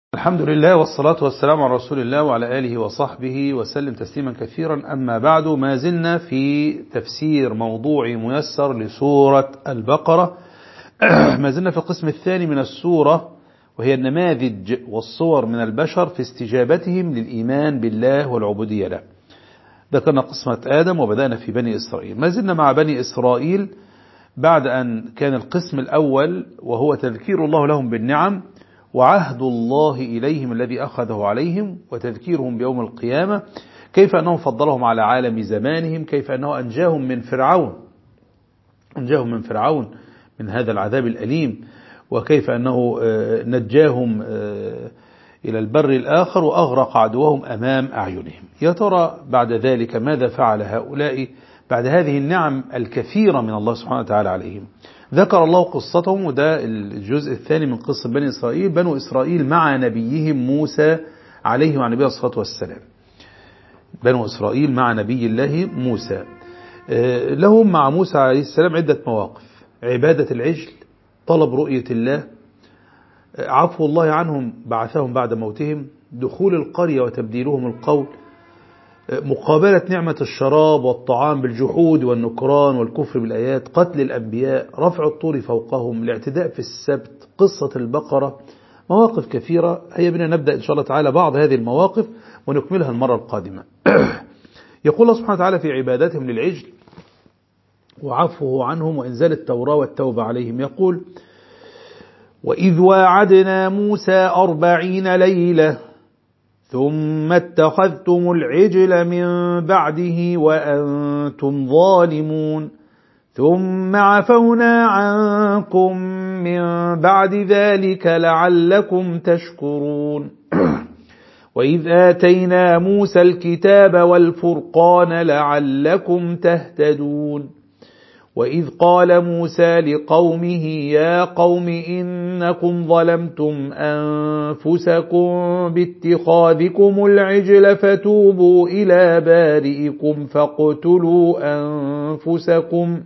الحمد لله والصلاة والسلام على رسول الله وعلى آله وصحبه وسلم تسليما كثيرا. أما بعد، ما زلنا في تفسير موضوعي ميسر لسورة البقرة. ما زلنا في القسم الثاني من السورة، وهي النماذج والصور من البشر في استجابتهم للإيمان بالله والعبودية له. ذكرنا قسمة آدم وبدأنا في بني إسرائيل. ما زلنا مع بني إسرائيل بعد أن كان القسم الأول وهو تذكير الله لهم بالنعم وعهد الله إليهم الذي أخذه عليهم وتذكيرهم بيوم القيامة، كيف أنه فضلهم على عالم زمانهم، كيف أنه أنجاهم من فرعون من هذا العذاب الأليم، وكيف أنه نجاهم إلى البر الآخر وأغرق عدوهم أمام أعينهم. يا ترى بعد ذلك ماذا فعل هؤلاء بعد هذه النعم الكثيرة من الله سبحانه وتعالى عليهم؟ ذكر الله قصتهم، وده الجزء الثاني من قصة بني إسرائيل. بنو إسرائيل مع نبيهم موسى عليه وعلى نبيه الصلاة والسلام. بنو إسرائيل مع نبي الله موسى، لهم مع موسى عليه السلام عدة مواقف: عبادة العجل، طلب رؤية الله، عفو الله عنهم بعثهم بعد موتهم، دخول القرية وتبديلهم القول، مقابلة نعمة الشراب والطعام بالجحود والنكران والكفر بالآيات، قتل الأنبياء، رفع الطور فوقهم، الاعتداء في السبت، قصة البقرة، مواقف كثيرة. هيا بنا نبدأ إن شاء الله تعالى بعض هذه المواقف ونكملها المرة القادمة. يقول الله سبحانه وتعالى في عبادتهم للعجل وعفوه عنهم وإنزال التوراة والتوبة عليهم، يقول: وإذ واعدنا موسى 40 ليلة ثم اتخذتم العجل من بعده وأنتم ظالمون ثم عفونا عنكم من بعد ذلك لعلكم تشكرون. وإذ آتينا موسى الكتاب والفرقان لعلكم تهتدون. وإذ قال موسى لقومه يا قوم إنكم ظلمتم أنفسكم باتخاذكم العجل فتوبوا إلى بارئكم فاقتلوا أنفسكم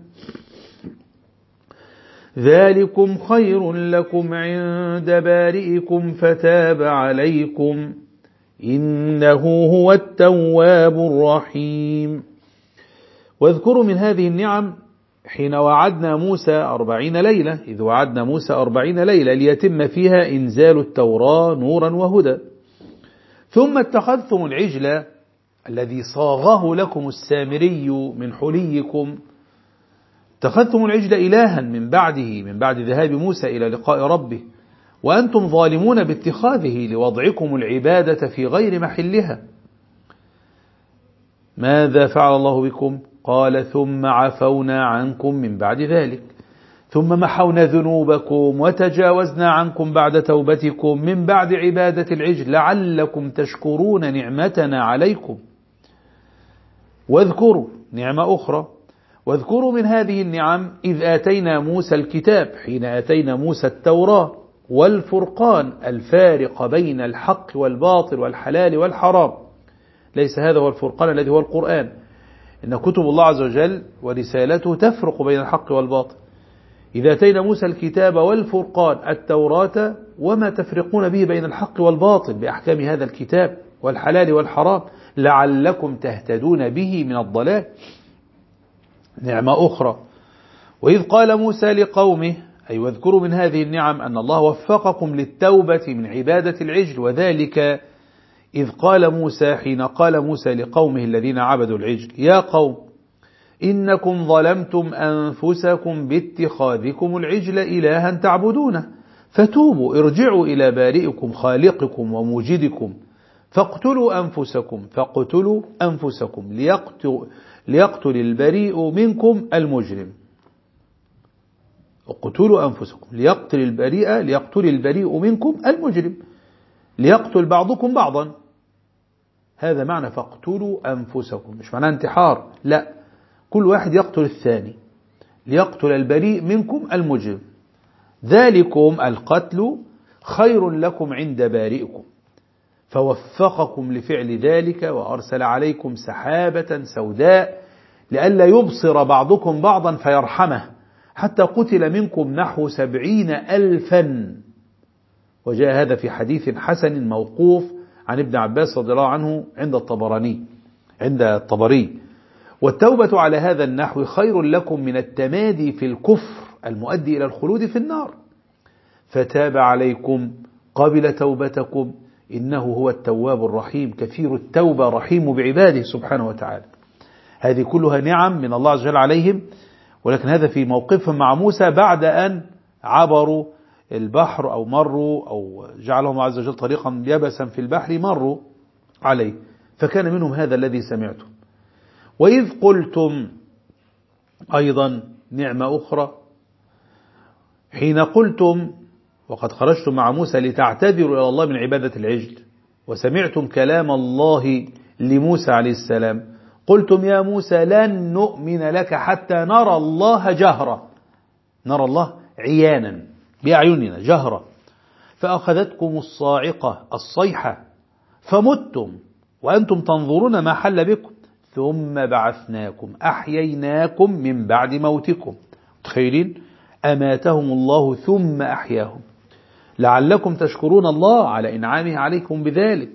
ذلكم خير لكم عند بارئكم فتاب عليكم إنه هو التواب الرحيم. واذكروا من هذه النعم حين وعدنا موسى 40 ليلة، إذ وعدنا موسى 40 ليلة ليتم فيها إنزال التوراة نورا وهدى. ثم اتخذتم العجل الذي صاغه لكم السامري من حليكم، اتخذتم العجل إلها من بعد ذهاب موسى إلى لقاء ربه، وأنتم ظالمون باتخاذه لوضعكم العبادة في غير محلها. ماذا فعل الله بكم؟ قال: ثم عفونا عنكم من بعد ذلك، ثم محونا ذنوبكم وتجاوزنا عنكم بعد توبتكم من بعد عبادة العجل لعلكم تشكرون نعمتنا عليكم. واذكروا نعمة أخرى، واذكروا من هذه النعم إذ آتينا موسى الكتاب، حين آتينا موسى التوراة والفرقان الفارق بين الحق والباطل والحلال والحرام. ليس هذا هو الفرقان الذي هو القرآن، إن كتب الله عز وجل ورسالته تفرق بين الحق والباطل. إذا أتينا موسى الكتاب والفرقان التوراة وما تفرقون به بين الحق والباطل بأحكام هذا الكتاب والحلال والحرام لعلكم تهتدون به من الضلال. نعمة أخرى، وإذ قال موسى لقومه، أي واذكروا من هذه النعم أن الله وفقكم للتوبة من عبادة العجل، وذلك إذ قال موسى، حين قال موسى لقومه الذين عبدوا العجل: يا قوم إنكم ظلمتم أنفسكم باتخاذكم العجل إلها تعبدونه فتوبوا ارجعوا إلى بارئكم خالقكم وموجدكم فاقتلوا أنفسكم ليقتل البريء منكم المجرم. اقتلوا أنفسكم ليقتل البريء منكم المجرم، ليقتل بعضكم بعضا. هذا معنى فاقتلوا أنفسكم، مش معناه انتحار، لا، كل واحد يقتل الثاني، ليقتل البريء منكم المجرم. ذلكم القتل خير لكم عند بارئكم، فوفقكم لفعل ذلك وأرسل عليكم سحابة سوداء لئلا يبصر بعضكم بعضا فيرحمه، حتى قتل منكم نحو 70,000 وجاء هذا في حديث حسن موقوف عن ابن عباس رضي الله عنه عند الطبري. والتوبة على هذا النحو خير لكم من التمادي في الكفر المؤدي إلى الخلود في النار. فتاب عليكم قبل توبتكم إنه هو التواب الرحيم كثير التوبة رحيم بعباده سبحانه وتعالى. هذه كلها نعم من الله عز وجل عليهم، ولكن هذا في موقفهم مع موسى بعد أن عبروا البحر أو مروا أو جعلهم عز وجل طريقا يبسا في البحر مروا عليه، فكان منهم هذا الذي سمعتم. وإذ قلتم أيضا نعمة أخرى حين قلتم وقد خرجتم مع موسى لتعتذروا إلى الله من عبادة العجل، وسمعتم كلام الله لموسى عليه السلام، قلتم يا موسى لن نؤمن لك حتى نرى الله جهرة، نرى الله عيانا بأعيننا جهرة، فأخذتكم الصاعقة الصيحة فمتم وأنتم تنظرون ما حل بكم، ثم بعثناكم أحييناكم من بعد موتكم. تخيلين أماتهم الله ثم أحياهم لعلكم تشكرون الله على إنعامه عليكم بذلك.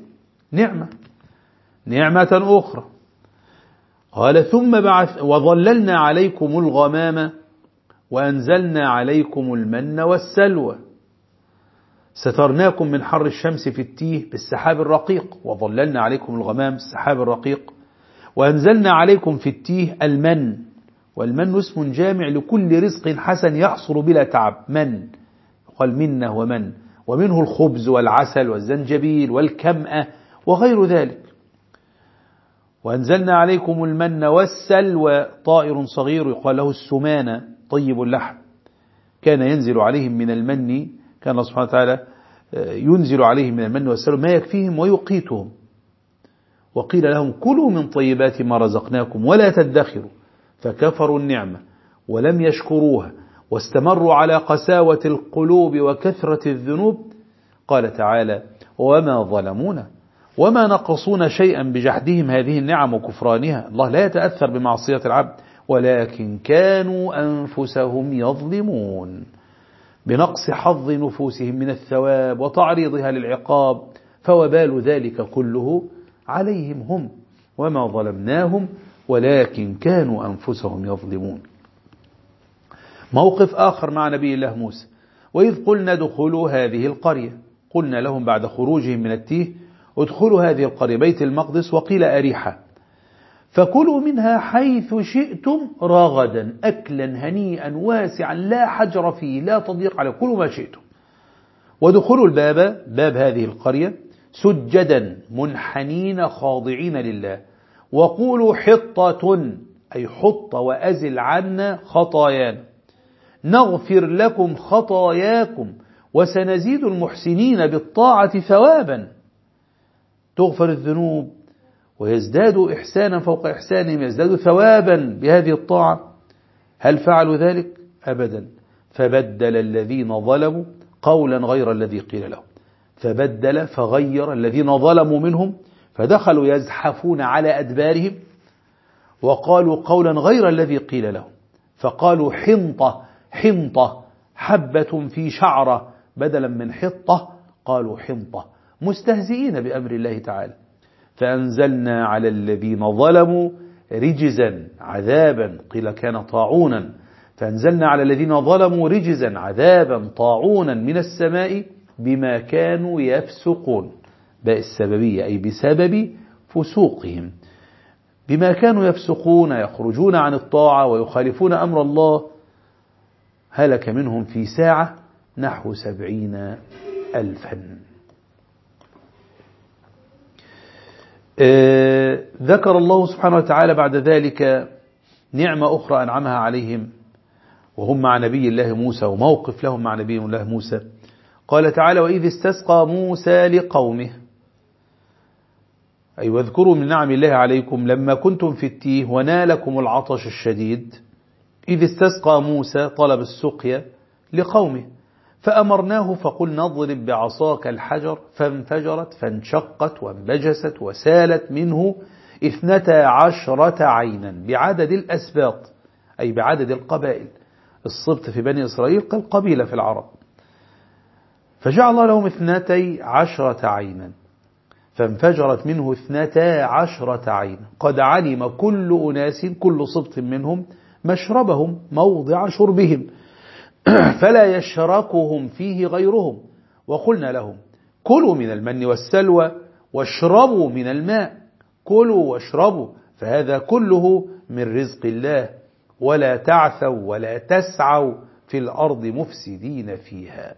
نعمة أخرى قال ثم وظللنا عليكم الغمام وأنزلنا عليكم المن والسلوى سترناكم من حر الشمس في التيه بالسحاب الرقيق، وظللنا عليكم الغمام السحاب الرقيق، وأنزلنا عليكم في التيه المن، والمن اسم جامع لكل رزق حسن يحصل بلا تعب، من قال منه ومن، ومنه الخبز والعسل والزنجبيل والكمأة وغير ذلك. وأنزلنا عليكم المن والسلوى طائر صغير يقال له السمانة طيب اللحم، كان ينزل عليهم من المن، كان الله سبحانه وتعالى ينزل عليهم من المن والسلوى ما يكفيهم ويقيتهم، وقيل لهم كلوا من طيبات ما رزقناكم ولا تدخروا، فكفروا النعمة ولم يشكروها واستمروا على قساوة القلوب وكثرة الذنوب. قال تعالى وما ظلمونا وما نقصون شيئا بجحدهم هذه النعم وكفرانها. الله لا يتأثر بمعصية العبد، ولكن كانوا أنفسهم يظلمون بنقص حظ نفوسهم من الثواب وتعريضها للعقاب، فوبال ذلك كله عليهم هم، وما ظلمناهم ولكن كانوا أنفسهم يظلمون. موقف آخر مع نبي الله موسى، وإذ قلنا ادخلوا هذه القرية، قلنا لهم بعد خروجهم من التيه ادخلوا هذه القرية بيت المقدس وقيل أريحة، فكلوا منها حيث شئتم رغدا أكلا هنيئا واسعا لا حجر فيه لا تضيق عليه، كلوا ما شئتم، وادخلوا الباب باب هذه القرية سجدا منحنين خاضعين لله، وقولوا حطة أي حط وأزل عنا خطايانا نغفر لكم خطاياكم وسنزيد المحسنين بالطاعة ثوابا. تغفر الذنوب ويزدادوا إحسانا فوق إحسانهم، يزدادوا ثوابا بهذه الطاعة. هل فعلوا ذلك؟ أبدا. فبدل الذين ظلموا قولا غير الذي قيل لهم، فبدل فغير الذين ظلموا منهم فدخلوا يزحفون على أدبارهم وقالوا قولا غير الذي قيل لهم، فقالوا حنطة حبة في شعرة بدلا من حطة قالوا حنطة، مستهزئين بأمر الله تعالى. فأنزلنا على الذين ظلموا رجزا عذابا، قيل كان طاعونا، فأنزلنا على الذين ظلموا رجزا عذابا طاعونا من السماء بما كانوا يفسقون، باء السببية أي بسبب فسوقهم، بما كانوا يفسقون يخرجون عن الطاعة ويخالفون أمر الله. هلك منهم في ساعة نحو 70,000. ذكر الله سبحانه وتعالى بعد ذلك نعمة أخرى أنعمها عليهم وهم مع نبي الله موسى، وموقف لهم مع نبي الله موسى. قال تعالى وإذ استسقى موسى لقومه، أي واذكروا من نعم الله عليكم لما كنتم في التيه ونالكم العطش الشديد، إذ استسقى موسى طلب السقيا لقومه، فأمرناه فقلنا اضرب بعصاك الحجر فانفجرت فانشقت وانبجست وسالت منه 12 عينا بعدد الأسباط، أي بعدد القبائل. السبط في بني إسرائيل كالقبيلة في العرب. فجعل الله لهم 12 عينا، فانفجرت منه 12 عينا، قد علم كل أناس كل سبط منهم مشربهم موضع شربهم فلا يشركهم فيه غيرهم، وقلنا لهم كلوا من المن والسلوى واشربوا من الماء، كلوا واشربوا فهذا كله من رزق الله، ولا تعثوا ولا تسعوا في الأرض مفسدين فيها.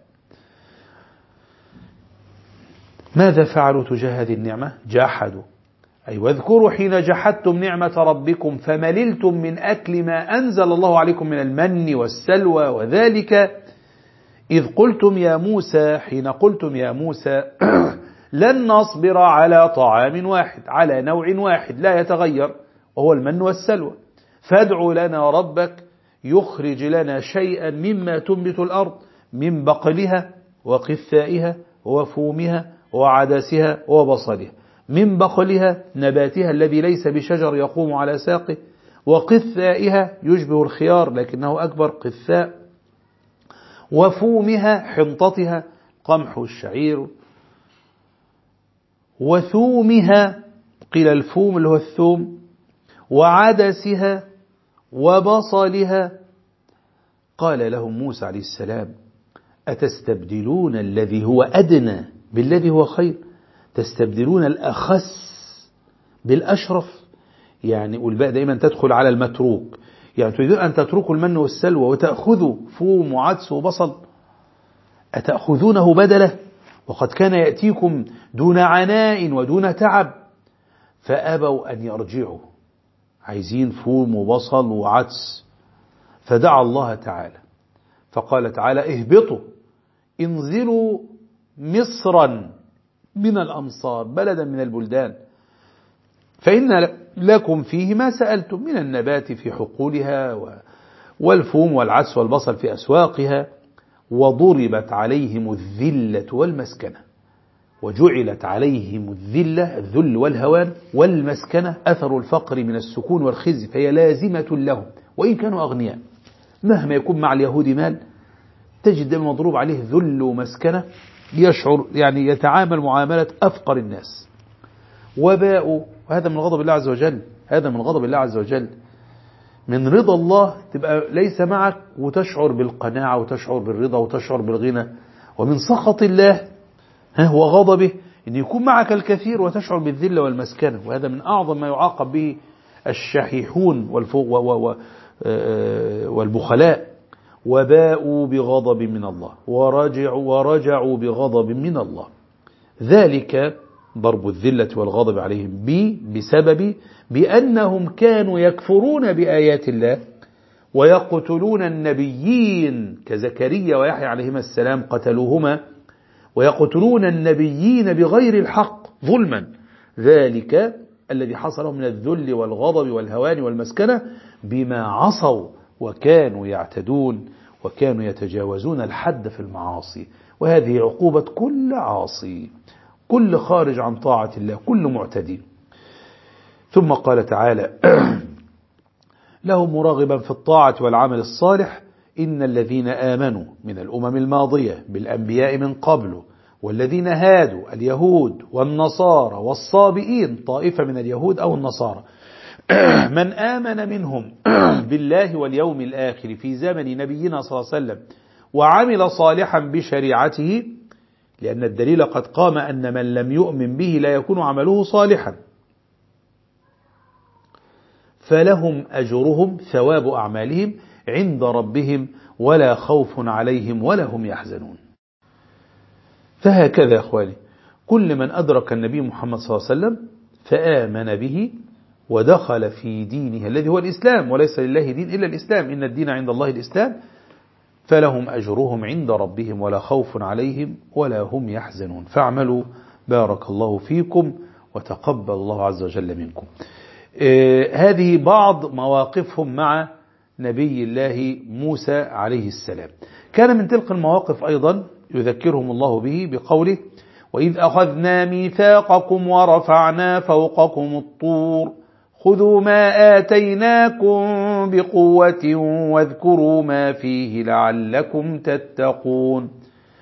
ماذا فعلوا تجاه هذه النعمة؟ جحدوا، أي واذكروا حين جحدتم نعمة ربكم فمللتم من أكل ما أنزل الله عليكم من المن والسلوى، وذلك إذ قلتم يا موسى، حين قلتم يا موسى لن نصبر على طعام واحد، على نوع واحد لا يتغير وهو المن والسلوى، فادع لنا ربك يخرج لنا شيئا مما تنبت الأرض من بقلها وقثائها وفومها وعدسها وبصلها، من بقلها نباتها الذي ليس بشجر يقوم على ساقه، وقثائها يشبه الخيار لكنه أكبر قثاء، وفومها حنطتها قمح الشعير، وثومها قيل الفوم اللي هو الثوم، وعدسها وبصلها. قال لهم موسى عليه السلام أتستبدلون الذي هو أدنى بالذي هو خير، تستبدلون الأخس بالأشرف، يعني والباء دائما تدخل على المتروك، يعني تريدون أن تتركوا المن والسلوى وتأخذوا فوم وعدس وبصل، أتأخذونه بدله وقد كان يأتيكم دون عناء ودون تعب، فأبوا أن يرجعوا، عايزين فوم وبصل وعدس، فدعا الله تعالى فقال تعالى اهبطوا انزلوا مصرا من الأمصار بلدا من البلدان، فإن لكم فيه ما سألتم من النبات في حقولها والفوم والعدس والبصل في أسواقها، وضربت عليهم الذلة والمسكنة، وجعلت عليهم الذلة الذل والهوان والمسكنة أثر الفقر من السكون والخزي، فهي لازمة لهم وإن كانوا أغنياء، مهما يكون مع اليهود مال تجد مضروب عليه ذل ومسكنة، يشعر يعني يتعامل معاملة أفقر الناس. وباءوا، وهذا من غضب الله عز وجل، هذا من غضب الله عز وجل، من رضا الله تبقى ليس معك وتشعر بالقناعة وتشعر بالرضا وتشعر بالغنى، ومن سخط الله وغضبه أن يكون معك الكثير وتشعر بالذلة والمسكنة، وهذا من أعظم ما يعاقب به الشحيحون والبخلاء. وباءوا بغضب من الله ورجعوا بغضب من الله، ذلك ضرب الذلة والغضب عليهم بسبب بأنهم كانوا يكفرون بآيات الله ويقتلون النبيين كزكريا ويحيى عليهما السلام قتلوهما، ويقتلون النبيين بغير الحق ظلما، ذلك الذي حصل من الذل والغضب والهوان والمسكنة بما عصوا وكانوا يعتدون وكانوا يتجاوزون الحد في المعاصي، وهذه عقوبة كل عاصي، كل خارج عن طاعة الله، كل معتدي. ثم قال تعالى له مراغبا في الطاعة والعمل الصالح إن الذين آمنوا من الأمم الماضية بالأنبياء من قبل والذين هادوا اليهود والنصارى والصابئين، طائفة من اليهود أو النصارى، من آمن منهم بالله واليوم الآخر في زمن نبينا صلى الله عليه وسلم وعمل صالحا بشريعته، لأن الدليل قد قام أن من لم يؤمن به لا يكون عمله صالحا، فلهم أجرهم ثواب أعمالهم عند ربهم ولا خوف عليهم ولا هم يحزنون. فهكذا يا أخواني كل من أدرك النبي محمد صلى الله عليه وسلم فآمن به ودخل في دينه الذي هو الإسلام، وليس لله دين إلا الإسلام، إن الدين عند الله الإسلام، فلهم أجرهم عند ربهم ولا خوف عليهم ولا هم يحزنون. فاعملوا بارك الله فيكم وتقبل الله عز وجل منكم. هذه بعض مواقفهم مع نبي الله موسى عليه السلام. كان من تلك المواقف أيضا يذكرهم الله به بقوله وإذ أخذنا ميثاقكم ورفعنا فوقكم الطور خذوا ما آتيناكم بقوة واذكروا ما فيه لعلكم تتقون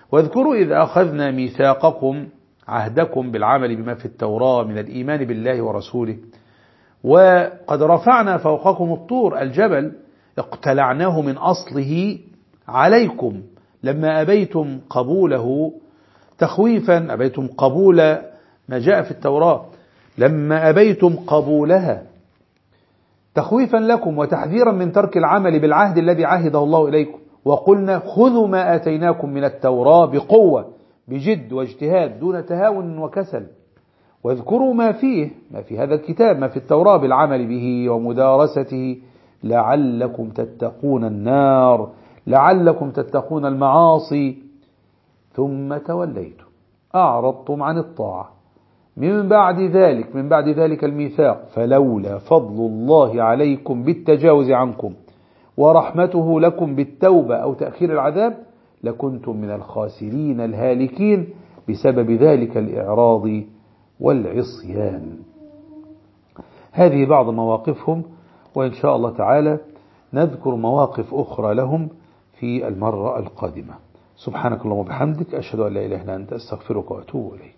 واذكروا إذ أخذنا ميثاقكم عهدكم بالعمل بما في التوراة من الإيمان بالله ورسوله، وقد رفعنا فوقكم الطور الجبل اقتلعناه من أصله عليكم لما أبيتم قبوله تخويفا، أبيتم قبول ما جاء في التوراة، لما أبيتم قبولها تخويفا لكم وتحذيرا من ترك العمل بالعهد الذي عهده الله إليكم، وقلنا خذوا ما آتيناكم من التوراة بقوة بجد واجتهاد دون تهاون وكسل، واذكروا ما في هذا الكتاب، ما في التوراة بالعمل به ومدارسته لعلكم تتقون النار، لعلكم تتقون المعاصي. ثم توليتم أعرضتم عن الطاعة من بعد ذلك الميثاق، فلولا فضل الله عليكم بالتجاوز عنكم ورحمته لكم بالتوبة أو تأخير العذاب لكنتم من الخاسرين الهالكين بسبب ذلك الإعراض والعصيان. هذه بعض مواقفهم، وإن شاء الله تعالى نذكر مواقف أخرى لهم في المرة القادمة. سبحانك اللهم وبحمدك، أشهد أن لا إله إلا أنت، أستغفرك وأتوب إليك.